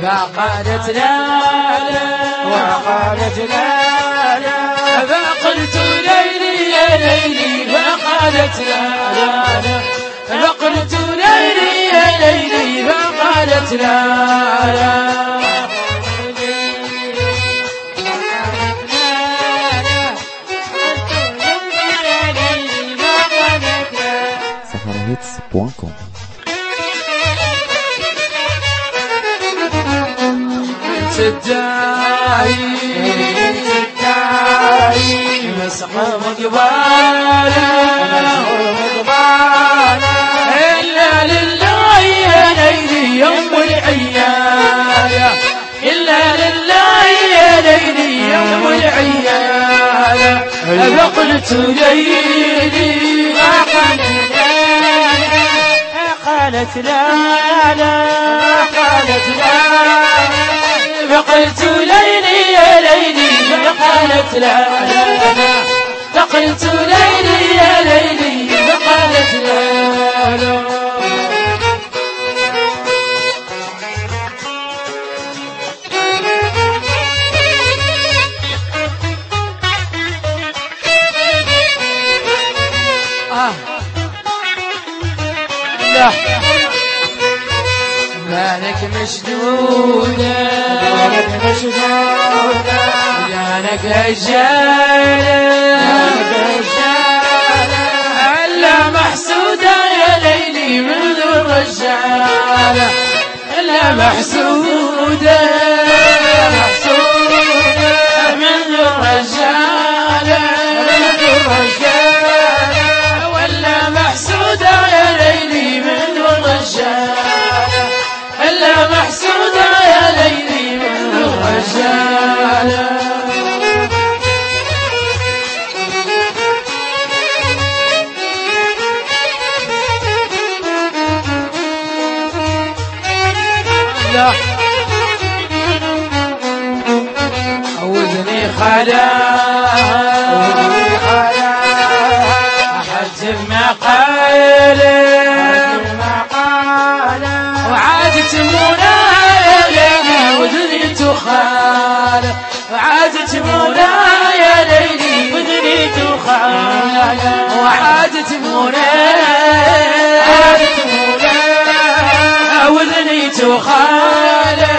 فقالت لا لا وقالت لا لا فقلت ليلي يا ليلي فقالت لا لا فقلت ليلي يا ليلي فقالت لا لا saharahits.com. تدعي مسخر مقباله إلا لله يا ليلي يوم العيالة إلا لله يا ليلي يوم العيالة فقلت ليلي قالت لا لا قالت لا فقلت ليلي يا ليلي فقالت لا لا فقلت ليلي يا ليلي فقالت لا لا لا مالك مشدودة جانك هجالة ألا محسودة يا ليلي من ذو الرجالة ألا محسودة من ذو الرجالة ولا محسودة يا ليلي من ذو الرجالة ألا محسودة يا ليلي من ذو الرجالة لا عوذني خلاها أحجب مقالي وعادت منايا وذني تخالة وعادت منايا ليلي وذني تخالة وعادت منايا وذني تخالة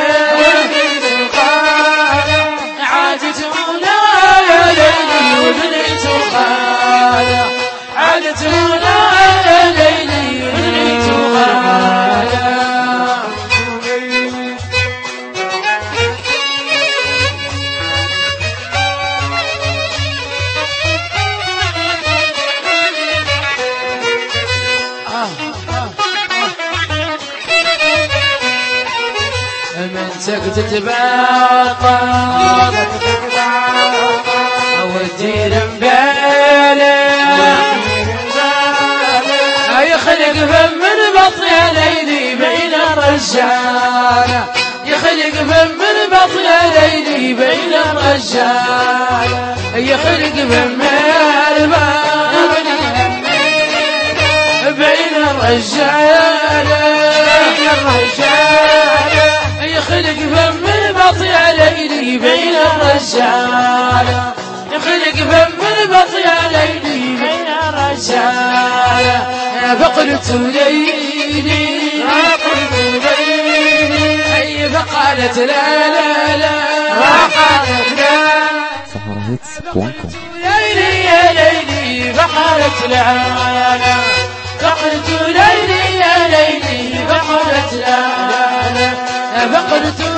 عادت منايا ليلي وذني تخالة عادت منايا ليلي وذني تخالة من سكتت باطل والدير مبالي يخلق فم من بطن يا ليلي بين الرجالة يخلق فم من بطن يا ليلي بين الرجالة يخلق فم بين الرجالة يخلق فم البطي يا ليلي بين الرجالة يخلق فم البطي يا ليلي بين الرجالة فقلت ليلي أي فقالت لا لا لا فقالت لا saharahits.com. ليلي يا ليلي فقالت لا لا فقلت ليلي يا ليلي فقالت لا لا فقلت